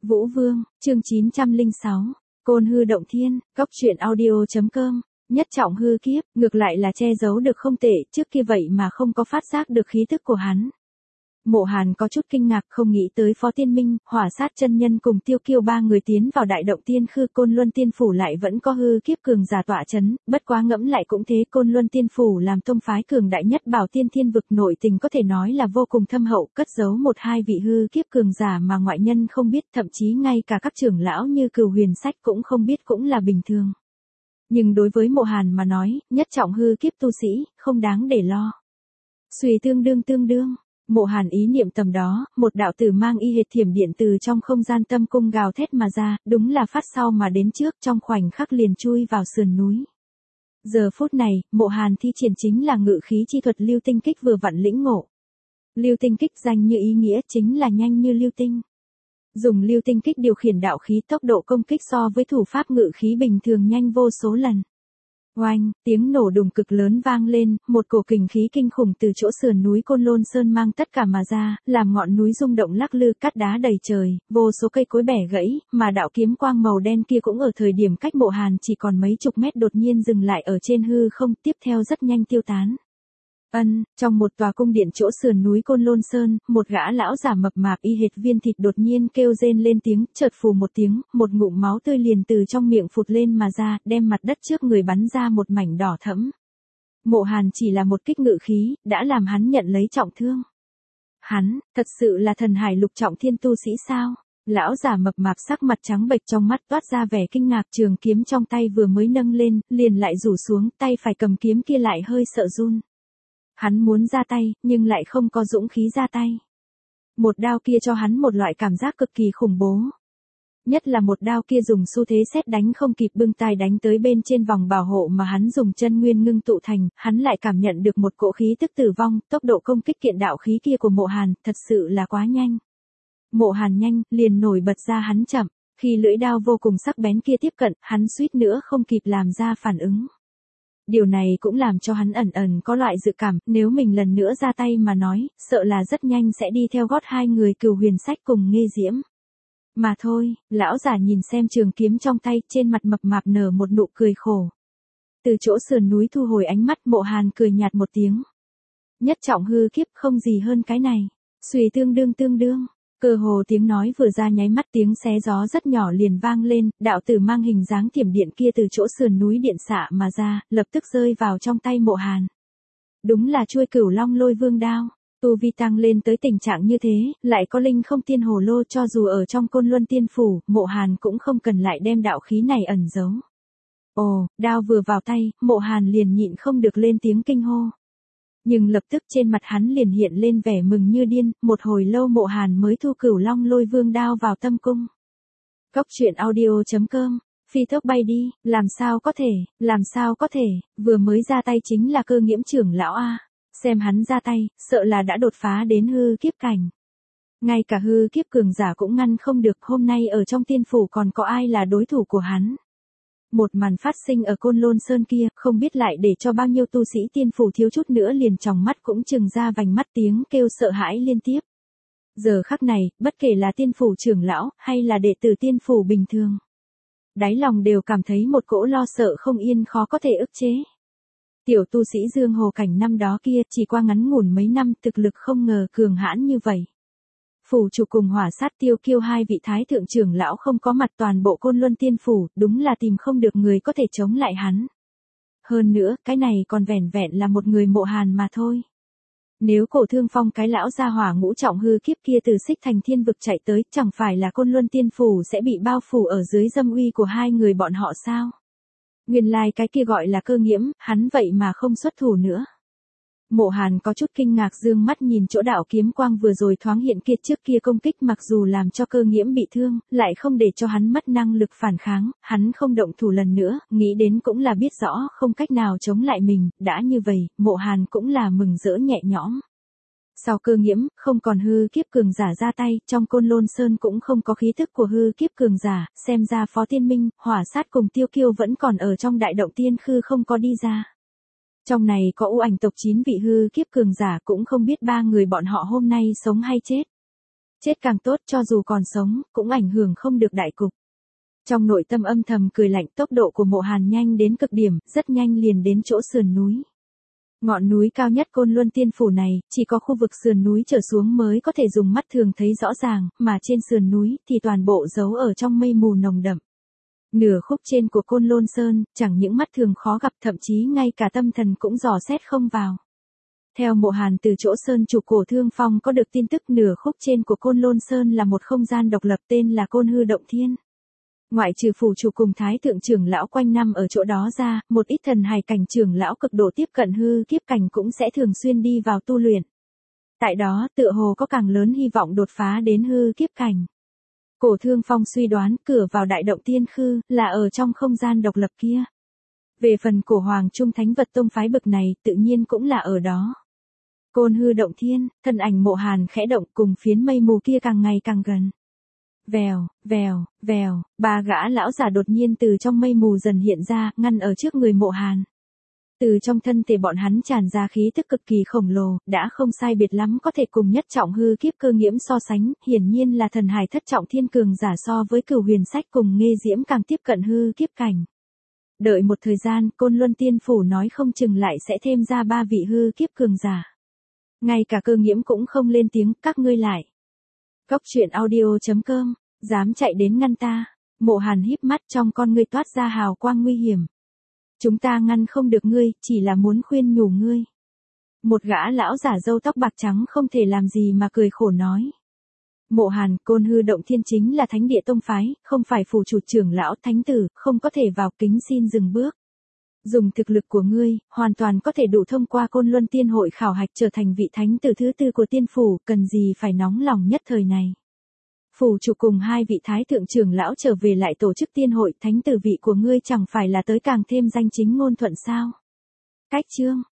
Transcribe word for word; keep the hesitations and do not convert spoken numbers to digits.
Vũ Vương, chương chín trăm lẻ sáu, Côn Hư Động Thiên, Cốc Truyện Audio.com, Nhất Trọng Hư Kiếp, ngược lại là che giấu được không tệ, trước kia vậy mà không có phát giác được khí tức của hắn. Mộ Hàn có chút kinh ngạc, không nghĩ tới Phó Tiên Minh, Hỏa Sát chân nhân cùng Tiêu Kiêu ba người tiến vào Đại Động Tiên Khư Côn Luân Tiên Phủ lại vẫn có hư kiếp cường giả tọa chấn, bất quá ngẫm lại cũng thế, Côn Luân Tiên Phủ làm tông phái cường đại nhất Bảo Tiên Thiên vực, nội tình có thể nói là vô cùng thâm hậu, cất giấu một hai vị hư kiếp cường giả mà ngoại nhân không biết, thậm chí ngay cả các trưởng lão như Cửu Huyền Sách cũng không biết cũng là bình thường. Nhưng đối với Mộ Hàn mà nói, nhất trọng hư kiếp tu sĩ, không đáng để lo. Xuy tương đương tương đương. Mộ Hàn ý niệm tầm đó, một đạo tử mang y hệt thiểm điện từ trong không gian tâm cung gào thét mà ra, đúng là phát sau mà đến trước, trong khoảnh khắc liền chui vào sườn núi. Giờ phút này, Mộ Hàn thi triển chính là ngự khí chi thuật lưu tinh kích vừa vặn lĩnh ngộ. Lưu tinh kích danh như ý nghĩa chính là nhanh như lưu tinh. Dùng lưu tinh kích điều khiển đạo khí, tốc độ công kích so với thủ pháp ngự khí bình thường nhanh vô số lần. Oanh, tiếng nổ đùng cực lớn vang lên, một cổ kình khí kinh khủng từ chỗ sườn núi Côn Lôn Sơn mang tất cả mà ra, làm ngọn núi rung động lắc lư, cát đá đầy trời, vô số cây cối bẻ gãy, mà đạo kiếm quang màu đen kia cũng ở thời điểm cách Mộ Hàn chỉ còn mấy chục mét đột nhiên dừng lại ở trên hư không, tiếp theo rất nhanh tiêu tán. Ân, trong một tòa cung điện chỗ sườn núi Côn Lôn Sơn, một gã lão giả mập mạp y hệt viên thịt đột nhiên kêu rên lên tiếng, chợt phù một tiếng, một ngụm máu tươi liền từ trong miệng phụt lên mà ra, đem mặt đất trước người bắn ra một mảnh đỏ thẫm. Mộ Hàn chỉ là một kích ngự khí, đã làm hắn nhận lấy trọng thương. Hắn, thật sự là thần hải lục trọng thiên tu sĩ sao? Lão giả mập mạp sắc mặt trắng bệch, trong mắt toát ra vẻ kinh ngạc, trường kiếm trong tay vừa mới nâng lên, liền lại rủ xuống, tay phải cầm kiếm kia lại hơi sợ run. Hắn muốn ra tay, nhưng lại không có dũng khí ra tay. Một đao kia cho hắn một loại cảm giác cực kỳ khủng bố. Nhất là một đao kia dùng xu thế sét đánh không kịp bưng tai đánh tới bên trên vòng bảo hộ mà hắn dùng chân nguyên ngưng tụ thành, hắn lại cảm nhận được một cỗ khí tức tử vong, tốc độ công kích kiện đạo khí kia của Mộ Hàn, thật sự là quá nhanh. Mộ Hàn nhanh, liền nổi bật ra hắn chậm, khi lưỡi đao vô cùng sắc bén kia tiếp cận, hắn suýt nữa không kịp làm ra phản ứng. Điều này cũng làm cho hắn ẩn ẩn có loại dự cảm, nếu mình lần nữa ra tay mà nói, sợ là rất nhanh sẽ đi theo gót hai người Cửu Huyền Sách cùng Nghê Diễm. Mà thôi, lão giả nhìn xem trường kiếm trong tay, trên mặt mập mạp nở một nụ cười khổ. Từ chỗ sườn núi thu hồi ánh mắt, Mộ Hàn cười nhạt một tiếng. Nhất trọng hư kiếp không gì hơn cái này. Xuy tương đương tương đương. Cơ hồ tiếng nói vừa ra nháy mắt, tiếng xé gió rất nhỏ liền vang lên, đạo tử mang hình dáng thiểm điện kia từ chỗ sườn núi điện xạ mà ra, lập tức rơi vào trong tay Mộ Hàn. Đúng là chuôi Cửu Long Lôi Vương đao, tu vi tăng lên tới tình trạng như thế, lại có linh không tiên hồ lô, cho dù ở trong Côn Luân Tiên Phủ, Mộ Hàn cũng không cần lại đem đạo khí này ẩn giấu. Ồ, đao vừa vào tay, Mộ Hàn liền nhịn không được lên tiếng kinh hô. Nhưng lập tức trên mặt hắn liền hiện lên vẻ mừng như điên, một hồi lâu Mộ Hàn mới thu Cửu Long Lôi Vương đao vào tâm cung. Cốc Truyện Audio.com, phi tốc bay đi, làm sao có thể, làm sao có thể, vừa mới ra tay chính là Cơ Nghiễm trưởng lão a, xem hắn ra tay, sợ là đã đột phá đến hư kiếp cảnh. Ngay cả hư kiếp cường giả cũng ngăn không được, hôm nay ở trong tiên phủ còn có ai là đối thủ của hắn. Một màn phát sinh ở Côn Lôn Sơn kia, không biết lại để cho bao nhiêu tu sĩ tiên phủ thiếu chút nữa liền tròng mắt cũng trừng ra vành mắt, tiếng kêu sợ hãi liên tiếp. Giờ khắc này, bất kể là tiên phủ trưởng lão, hay là đệ tử tiên phủ bình thường, đáy lòng đều cảm thấy một cỗ lo sợ không yên khó có thể ức chế. Tiểu tu sĩ Dương Hồ cảnh năm đó kia, chỉ qua ngắn ngủn mấy năm, thực lực không ngờ cường hãn như vậy. Phủ chủ cùng Hỏa Sát Tiêu Kiêu hai vị thái thượng trưởng lão không có mặt, toàn bộ Côn Luân Tiên Phủ, đúng là tìm không được người có thể chống lại hắn. Hơn nữa, cái này còn vẻn vẹn là một người Mộ Hàn mà thôi. Nếu Cổ Thương Phong cái lão gia hỏa ngũ trọng hư kiếp kia từ Xích Thành Thiên vực chạy tới, chẳng phải là Côn Luân Tiên Phủ sẽ bị bao phủ ở dưới dâm uy của hai người bọn họ sao? Nguyên lai like cái kia gọi là Cơ Nghiễm, hắn vậy mà không xuất thủ nữa. Mộ Hàn có chút kinh ngạc dương mắt nhìn chỗ đạo kiếm quang vừa rồi thoáng hiện kia, trước kia công kích mặc dù làm cho Cơ Nghiễm bị thương, lại không để cho hắn mất năng lực phản kháng, hắn không động thủ lần nữa, nghĩ đến cũng là biết rõ không cách nào chống lại mình, đã như vậy, Mộ Hàn cũng là mừng rỡ nhẹ nhõm. Sau Cơ Nghiễm, không còn hư kiếp cường giả ra tay, trong Côn Lôn Sơn cũng không có khí thức của hư kiếp cường giả, xem ra Phó Tiên Minh, Hỏa Sát cùng Tiêu Kiêu vẫn còn ở trong Đại Động Tiên Khư không có đi ra. Trong này có U Ảnh tộc chín vị hư kiếp cường giả, cũng không biết ba người bọn họ hôm nay sống hay chết. Chết càng tốt, cho dù còn sống, cũng ảnh hưởng không được đại cục. Trong nội tâm âm thầm cười lạnh, tốc độ của Mộ Hàn nhanh đến cực điểm, rất nhanh liền đến chỗ sườn núi. Ngọn núi cao nhất Côn Luân Tiên Phủ này, chỉ có khu vực sườn núi trở xuống mới có thể dùng mắt thường thấy rõ ràng, mà trên sườn núi thì toàn bộ giấu ở trong mây mù nồng đậm. Nửa khúc trên của Côn Lôn Sơn, chẳng những mắt thường khó gặp, thậm chí ngay cả tâm thần cũng dò xét không vào. Theo Mộ Hàn từ chỗ Sơn chủ Cổ Thương Phong có được tin tức, nửa khúc trên của Côn Lôn Sơn là một không gian độc lập tên là Côn Hư Động Thiên. Ngoại trừ phủ chủ cùng thái thượng trưởng lão quanh năm ở chỗ đó ra, một ít thần hài cảnh trưởng lão cực độ tiếp cận hư kiếp cảnh cũng sẽ thường xuyên đi vào tu luyện. Tại đó, tựa hồ có càng lớn hy vọng đột phá đến hư kiếp cảnh. Cổ Thương Phong suy đoán cửa vào đại động tiên khư là ở trong không gian độc lập kia. Về phần cổ Hoàng Trung Thánh Vật Tông phái bực này, tự nhiên cũng là ở đó. Côn Hư Động Thiên, thân ảnh Mộ Hàn khẽ động, cùng phiến mây mù kia càng ngày càng gần. Vèo, vèo, vèo, ba gã lão giả đột nhiên từ trong mây mù dần hiện ra, ngăn ở trước người Mộ Hàn. Từ trong thân thể bọn hắn tràn ra khí tức cực kỳ khổng lồ, đã không sai biệt lắm có thể cùng nhất trọng hư kiếp cơ nghiễm so sánh, hiển nhiên là thần hài thất trọng thiên cường giả, so với Cửu Huyền Sách cùng Nghê Diễm càng tiếp cận hư kiếp cảnh. Đợi một thời gian, Côn Luân Tiên Phủ nói không chừng lại sẽ thêm ra ba vị hư kiếp cường giả. Ngay cả cơ nghiễm cũng không lên tiếng, các ngươi lại. Cốc truyện audio chấm com, dám chạy đến ngăn ta. Mộ Hàn híp mắt, trong con ngươi toát ra hào quang nguy hiểm. Chúng ta ngăn không được ngươi, chỉ là muốn khuyên nhủ ngươi. Một gã lão giả râu tóc bạc trắng không thể làm gì mà cười khổ nói. Mộ Hàn, Côn Hư Động Thiên chính là thánh địa tông phái, không phải phủ chủ trưởng lão thánh tử, không có thể vào, kính xin dừng bước. Dùng thực lực của ngươi, hoàn toàn có thể đủ thông qua Côn Luân Tiên hội khảo hạch trở thành vị thánh tử thứ tư của tiên phủ, cần gì phải nóng lòng nhất thời này. Phủ chủ cùng hai vị thái thượng trưởng lão trở về lại tổ chức tiên hội, thánh tử vị của ngươi chẳng phải là tới càng thêm danh chính ngôn thuận sao. Cách chương,